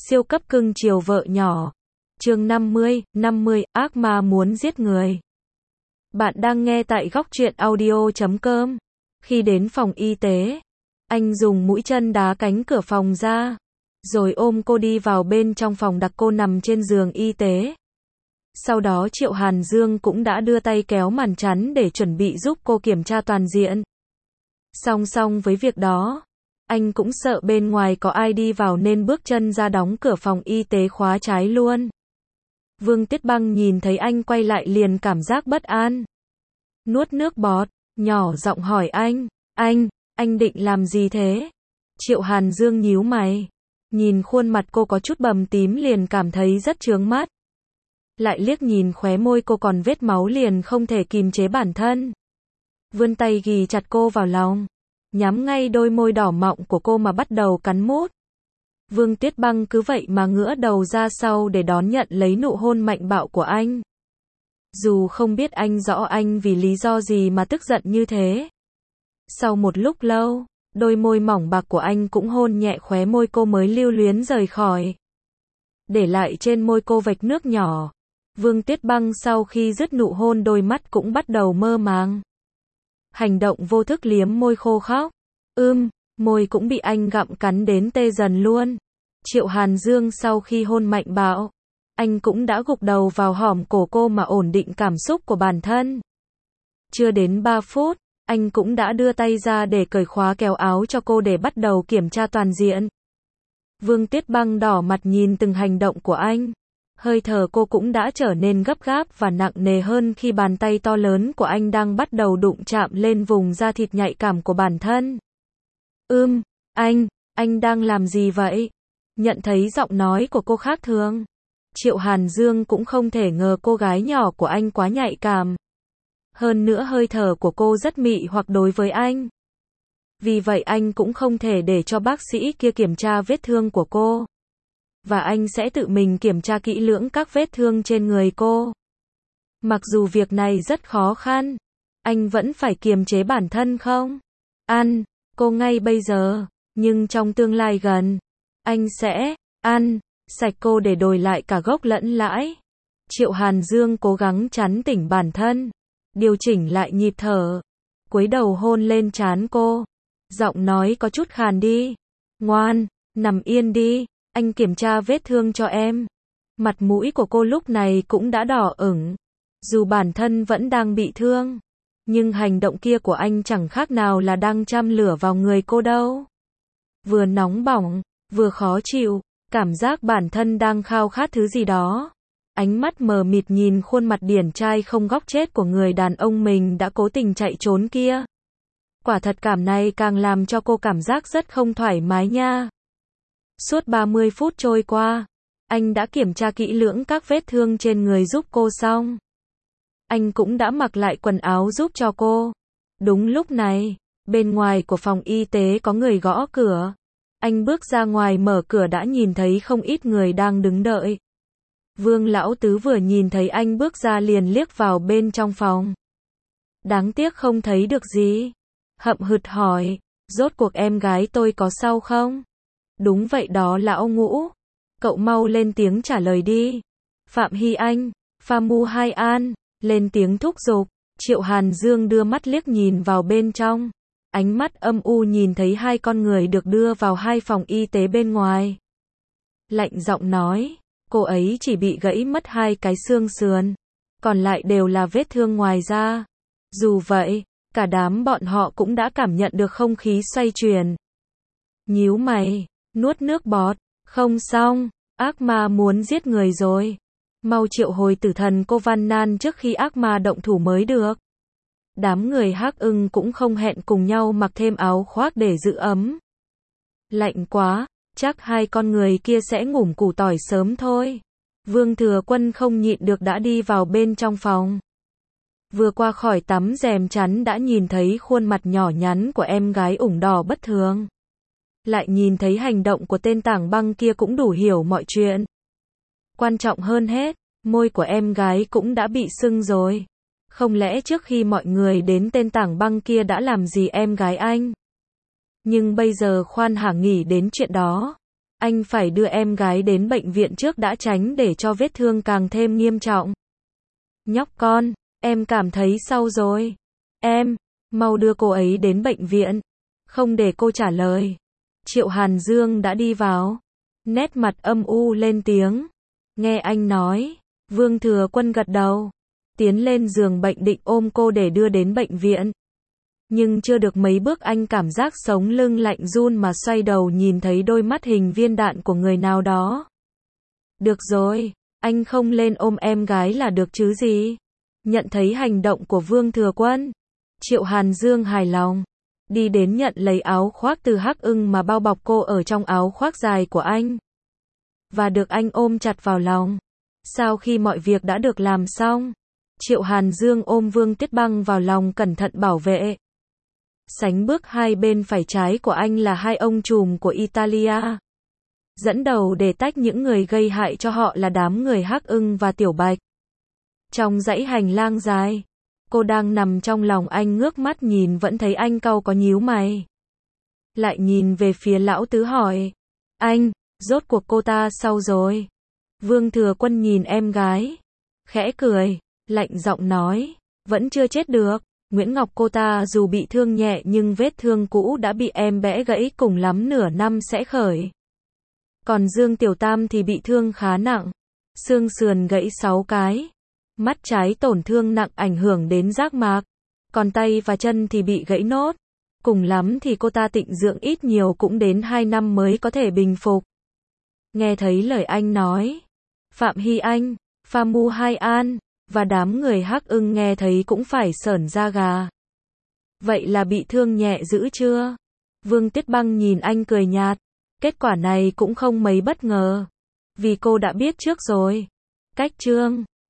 Siêu cấp cưng chiều vợ nhỏ. Chương 50, ác ma muốn giết người. Bạn đang nghe tại góc truyện audio.com. Khi đến phòng y tế, anh dùng mũi chân đá cánh cửa phòng ra, rồi ôm cô đi vào bên trong phòng đặt cô nằm trên giường y tế. Sau đó Triệu Hàn Dương cũng đã đưa tay kéo màn chắn để chuẩn bị giúp cô kiểm tra toàn diện. Song song với việc đó, anh cũng sợ bên ngoài có ai đi vào nên bước chân ra đóng cửa phòng y tế khóa trái luôn. Vương Tuyết Băng nhìn thấy anh quay lại liền cảm giác bất an. Nuốt nước bọt, nhỏ giọng hỏi anh định làm gì thế? Triệu Hàn Dương nhíu mày, nhìn khuôn mặt cô có chút bầm tím liền cảm thấy rất chướng mắt. Lại liếc nhìn khóe môi cô còn vết máu liền không thể kìm chế bản thân. Vươn tay ghì chặt cô vào lòng, nhắm ngay đôi môi đỏ mọng của cô mà bắt đầu cắn mút. Vương Tuyết Băng cứ vậy mà ngửa đầu ra sau để đón nhận lấy nụ hôn mạnh bạo của anh. Dù không biết anh rõ anh vì lý do gì mà tức giận như thế. Sau một lúc lâu, đôi môi mỏng bạc của anh cũng hôn nhẹ khóe môi cô mới lưu luyến rời khỏi. Để lại trên môi cô vệt nước nhỏ. Vương Tuyết Băng sau khi dứt nụ hôn đôi mắt cũng bắt đầu mơ màng. Hành động vô thức liếm môi khô khóc. Môi cũng bị anh gặm cắn đến tê dần luôn. Triệu Hàn Dương sau khi hôn mạnh bạo, anh cũng đã gục đầu vào hõm cổ cô mà ổn định cảm xúc của bản thân. Chưa đến 3 phút, anh cũng đã đưa tay ra để cởi khóa kéo áo cho cô để bắt đầu kiểm tra toàn diện. Vương Tuyết Băng đỏ mặt nhìn từng hành động của anh. Hơi thở cô cũng đã trở nên gấp gáp và nặng nề hơn khi bàn tay to lớn của anh đang bắt đầu đụng chạm lên vùng da thịt nhạy cảm của bản thân. Anh đang làm gì vậy? Nhận thấy giọng nói của cô khác thường. Triệu Hàn Dương cũng không thể ngờ cô gái nhỏ của anh quá nhạy cảm. Hơn nữa hơi thở của cô rất mị hoặc đối với anh. Vì vậy anh cũng không thể để cho bác sĩ kia kiểm tra vết thương của cô. Và anh sẽ tự mình kiểm tra kỹ lưỡng các vết thương trên người cô. Mặc dù việc này rất khó khăn, anh vẫn phải kiềm chế bản thân không? Cô ngay bây giờ, nhưng trong tương lai gần, anh sẽ ăn sạch cô để đổi lại cả gốc lẫn lãi. Triệu Hàn Dương cố gắng trấn tĩnh bản thân, điều chỉnh lại nhịp thở, cúi đầu hôn lên trán cô. Giọng nói có chút khàn đi. Ngoan, nằm yên đi, anh kiểm tra vết thương cho em. Mặt mũi của cô lúc này cũng đã đỏ ửng. Dù bản thân vẫn đang bị thương, nhưng hành động kia của anh chẳng khác nào là đang châm lửa vào người cô đâu. Vừa nóng bỏng, vừa khó chịu, cảm giác bản thân đang khao khát thứ gì đó. Ánh mắt mờ mịt nhìn khuôn mặt điển trai không góc chết của người đàn ông mình đã cố tình chạy trốn kia. Quả thật cảm này càng làm cho cô cảm giác rất không thoải mái nha. Suốt 30 phút trôi qua, anh đã kiểm tra kỹ lưỡng các vết thương trên người giúp cô xong. Anh cũng đã mặc lại quần áo giúp cho cô. Đúng lúc này, bên ngoài của phòng y tế có người gõ cửa. Anh bước ra ngoài mở cửa đã nhìn thấy không ít người đang đứng đợi. Vương Lão Tứ vừa nhìn thấy anh bước ra liền liếc vào bên trong phòng. Đáng tiếc không thấy được gì. Hậm hực hỏi, rốt cuộc em gái tôi có sao không? Đúng vậy đó Lão Ngũ. Cậu mau lên tiếng trả lời đi. Phạm Hy Anh, Pham Mu Hai An, lên tiếng thúc giục. Triệu Hàn Dương đưa mắt liếc nhìn vào bên trong. Ánh mắt âm u nhìn thấy hai con người được đưa vào hai phòng y tế bên ngoài. Lạnh giọng nói, cô ấy chỉ bị gãy mất 2 cái xương sườn. Còn lại đều là vết thương ngoài da. Dù vậy, cả đám bọn họ cũng đã cảm nhận được không khí xoay chuyển. Nhíu mày, nuốt nước bọt, không xong, ác ma muốn giết người rồi. Mau triệu hồi tử thần cô Văn Nan trước khi ác ma động thủ mới được. Đám người Hắc Ưng cũng không hẹn cùng nhau mặc thêm áo khoác để giữ ấm. Lạnh quá, chắc hai con người kia sẽ ngủm củ tỏi sớm thôi. Vương Thừa Quân không nhịn được đã đi vào bên trong phòng. Vừa qua khỏi tấm rèm chắn đã nhìn thấy khuôn mặt nhỏ nhắn của em gái ửng đỏ bất thường. Lại nhìn thấy hành động của tên Tảng Băng kia cũng đủ hiểu mọi chuyện. Quan trọng hơn hết, môi của em gái cũng đã bị sưng rồi. Không lẽ trước khi mọi người đến tên Tảng Băng kia đã làm gì em gái anh? Nhưng bây giờ khoan hả nghĩ đến chuyện đó. Anh phải đưa em gái đến bệnh viện trước đã, tránh để cho vết thương càng thêm nghiêm trọng. Nhóc con, em cảm thấy sao rồi? Em, mau đưa cô ấy đến bệnh viện. Không để cô trả lời. Triệu Hàn Dương đã đi vào. Nét mặt âm u lên tiếng. Nghe anh nói. Vương Thừa Quân gật đầu. Tiến lên giường bệnh định ôm cô để đưa đến bệnh viện. Nhưng chưa được mấy bước anh cảm giác sống lưng lạnh run mà xoay đầu nhìn thấy đôi mắt hình viên đạn của người nào đó. Được rồi, anh không lên ôm em gái là được chứ gì. Nhận thấy hành động của Vương Thừa Quân, Triệu Hàn Dương hài lòng. Đi đến nhận lấy áo khoác từ Hắc Ưng mà bao bọc cô ở trong áo khoác dài của anh. Và được anh ôm chặt vào lòng. Sau khi mọi việc đã được làm xong, Triệu Hàn Dương ôm Vương Tuyết Băng vào lòng cẩn thận bảo vệ. Sánh bước hai bên phải trái của anh là hai ông trùm của Italia. Dẫn đầu để tách những người gây hại cho họ là đám người Hắc Ưng và Tiểu Bạch. Trong dãy hành lang dài, cô đang nằm trong lòng anh ngước mắt nhìn vẫn thấy anh cau có nhíu mày. Lại nhìn về phía lão tứ hỏi. Anh, rốt cuộc cô ta sao rồi? Vương Thừa Quân nhìn em gái. Khẽ cười, lạnh giọng nói. Vẫn chưa chết được. Nguyễn Ngọc cô ta dù bị thương nhẹ nhưng vết thương cũ đã bị em bẽ gãy, cùng lắm nửa năm sẽ khởi. Còn Dương Tiểu Tam thì bị thương khá nặng. Xương sườn gãy 6 cái. Mắt trái tổn thương nặng ảnh hưởng đến giác mạc. Còn tay và chân thì bị gãy nốt. Cùng lắm thì cô ta tịnh dưỡng ít nhiều cũng đến 2 năm mới có thể bình phục. Nghe thấy lời anh nói, Phạm Hy Anh, Pham Mu Hai An và đám người Hắc Ưng nghe thấy cũng phải sởn da gà. Vậy là bị thương nhẹ dữ chưa? Vương Tuyết Băng nhìn anh cười nhạt. Kết quả này cũng không mấy bất ngờ. Vì cô đã biết trước rồi. Cách chương